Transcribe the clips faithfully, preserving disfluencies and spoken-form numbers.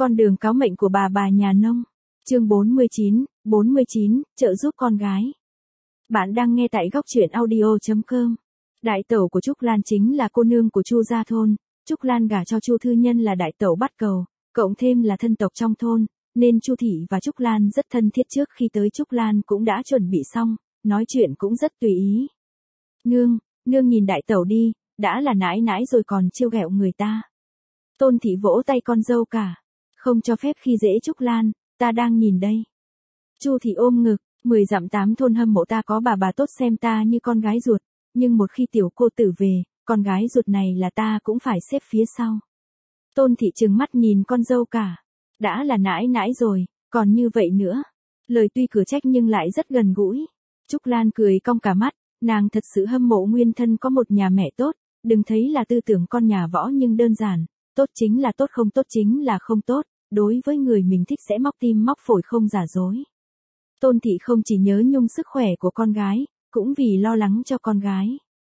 Con đường cáo mệnh của bà bà nhà nông. Chương bốn mươi chín, bốn mươi chín, trợ giúp con gái. Bạn đang nghe tại góc truyện audio chấm com. Đại tẩu của Trúc Lan chính là cô nương của Chu gia thôn. Trúc Lan gả cho Chu thư nhân là đại tẩu bắt cầu, cộng thêm là thân tộc trong thôn, nên Chu thị và Trúc Lan rất thân thiết. Trước khi tới Trúc Lan cũng đã chuẩn bị xong, nói chuyện cũng rất tùy ý. Nương, nương nhìn đại tẩu đi, đã là nãi nãi rồi còn trêu ghẹo người ta. Tôn thị vỗ tay con dâu cả. Không cho phép khi dễ Trúc Lan, ta đang nhìn đây. Chu thị ôm ngực, mười dặm tám thôn hâm mộ ta có bà bà tốt xem ta như con gái ruột, nhưng một khi tiểu cô tử về, con gái ruột này là ta cũng phải xếp phía sau. Tôn thị trừng mắt nhìn con dâu cả. Đã là nãi nãi rồi, còn như vậy nữa. Lời tuy cửa trách nhưng lại rất gần gũi. Trúc Lan cười cong cả mắt, nàng thật sự hâm mộ nguyên thân có một nhà mẹ tốt, đừng thấy là tư tưởng con nhà võ nhưng đơn giản, tốt chính là tốt, không tốt chính là không tốt, đối với người mình thích sẽ móc tim móc phổi không giả dối. Tôn thị không chỉ nhớ nhung sức khỏe của con gái, cũng vì lo lắng cho con gái.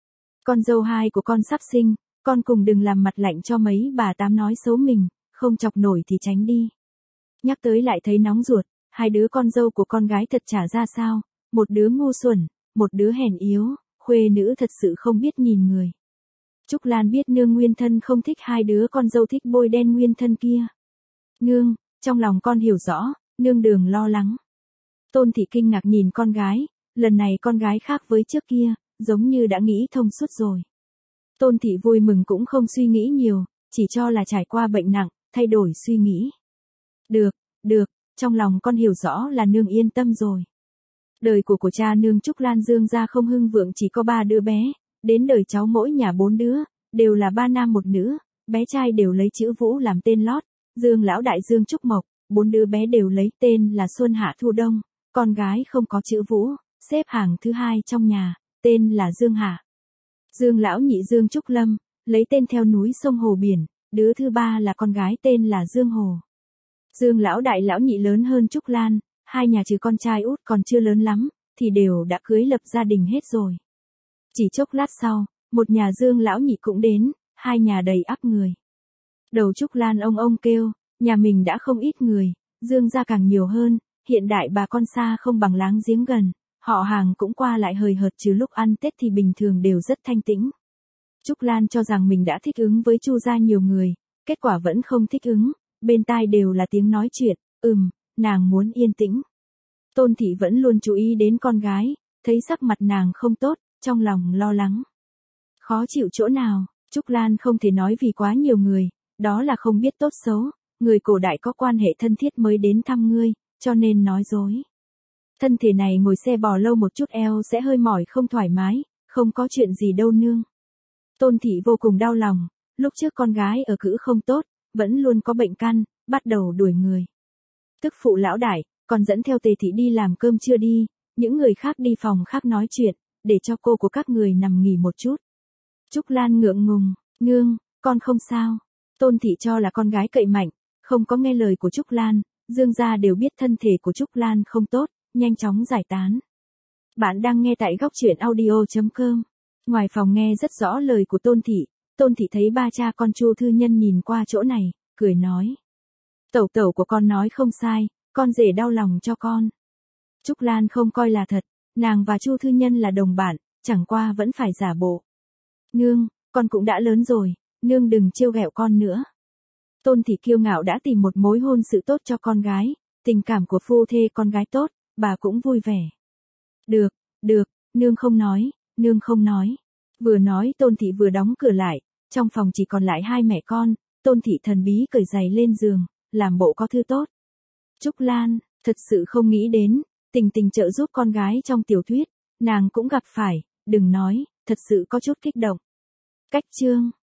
Con dâu hai của con sắp sinh, con cùng đừng làm mặt lạnh cho mấy bà tám nói xấu mình, không chọc nổi thì tránh đi. Nhắc tới lại thấy nóng ruột, hai đứa con dâu của con gái thật chả ra sao, một đứa ngu xuẩn, một đứa hèn yếu, khuê nữ thật sự không biết nhìn người. Trúc Lan biết nương nguyên thân không thích hai đứa con dâu thích bôi đen nguyên thân kia. Nương, trong lòng con hiểu rõ, nương đừng lo lắng. Tôn thị kinh ngạc nhìn con gái, lần này con gái khác với trước kia, giống như đã nghĩ thông suốt rồi. Tôn thị vui mừng cũng không suy nghĩ nhiều, chỉ cho là trải qua bệnh nặng, thay đổi suy nghĩ. Được, được, trong lòng con hiểu rõ là nương yên tâm rồi. Đời của của cha nương Trúc Lan Dương gia không hưng vượng, chỉ có ba đứa bé, đến đời cháu mỗi nhà bốn đứa, đều là ba nam một nữ, bé trai đều lấy chữ Vũ làm tên lót, Dương lão đại Dương Trúc Mộc, bốn đứa bé đều lấy tên là Xuân Hạ Thu Đông, con gái không có chữ Vũ, xếp hàng thứ hai trong nhà, tên là Dương Hạ. Dương lão nhị Dương Trúc Lâm, lấy tên theo núi sông hồ biển, đứa thứ ba là con gái tên là Dương Hồ. Dương lão đại lão nhị lớn hơn Trúc Lan, hai nhà trừ con trai út còn chưa lớn lắm, thì đều đã cưới lập gia đình hết rồi. Chỉ chốc lát sau, một nhà Dương lão nhị cũng đến, hai nhà đầy ắp người. Đầu Trúc Lan ông ông kêu, nhà mình đã không ít người, Dương gia càng nhiều hơn, hiện đại bà con xa không bằng láng giếng gần, họ hàng cũng qua lại hời hợt, trừ lúc ăn Tết thì bình thường đều rất thanh tĩnh. Trúc Lan cho rằng mình đã thích ứng với Chu gia nhiều người, kết quả vẫn không thích ứng, bên tai đều là tiếng nói chuyện, ừm, nàng muốn yên tĩnh. Tôn thị vẫn luôn chú ý đến con gái, thấy sắc mặt nàng không tốt, trong lòng lo lắng. Khó chịu chỗ nào, Trúc Lan không thể nói vì quá nhiều người, đó là không biết tốt xấu, người cổ đại có quan hệ thân thiết mới đến thăm ngươi, cho nên nói dối. Thân thể này ngồi xe bò lâu một chút eo sẽ hơi mỏi không thoải mái, không có chuyện gì đâu nương. Tôn thị vô cùng đau lòng, lúc trước con gái ở cữ không tốt, vẫn luôn có bệnh căn, bắt đầu đuổi người. Tức phụ lão đại, còn dẫn theo Tề thị đi làm cơm trưa đi, những người khác đi phòng khác nói chuyện, để cho cô của các người nằm nghỉ một chút. Trúc Lan ngượng ngùng, nương, con không sao. Tôn thị cho là con gái cậy mạnh, không có nghe lời của Trúc Lan, Dương gia đều biết thân thể của Trúc Lan không tốt, nhanh chóng giải tán. Bạn đang nghe tại góc truyện audio chấm com. Ngoài phòng nghe rất rõ lời của Tôn thị, Tôn thị thấy ba cha con Chu thư nhân nhìn qua chỗ này, cười nói. Tẩu tẩu của con nói không sai, con rể đau lòng cho con. Trúc Lan không coi là thật, nàng và Chu thư nhân là đồng bạn, chẳng qua vẫn phải giả bộ. Nương, con cũng đã lớn rồi, nương đừng trêu ghẹo con nữa. Tôn thị kiêu ngạo đã tìm một mối hôn sự tốt cho con gái, tình cảm của phu thê con gái tốt, bà cũng vui vẻ. Được, được, nương không nói, nương không nói. Vừa nói Tôn thị vừa đóng cửa lại, trong phòng chỉ còn lại hai mẹ con, Tôn thị thần bí cởi giày lên giường, làm bộ có thư tốt. Trúc Lan, thật sự không nghĩ đến, tình tình trợ giúp con gái trong tiểu thuyết, nàng cũng gặp phải, đừng nói, thật sự có chút kích động. Cách chương.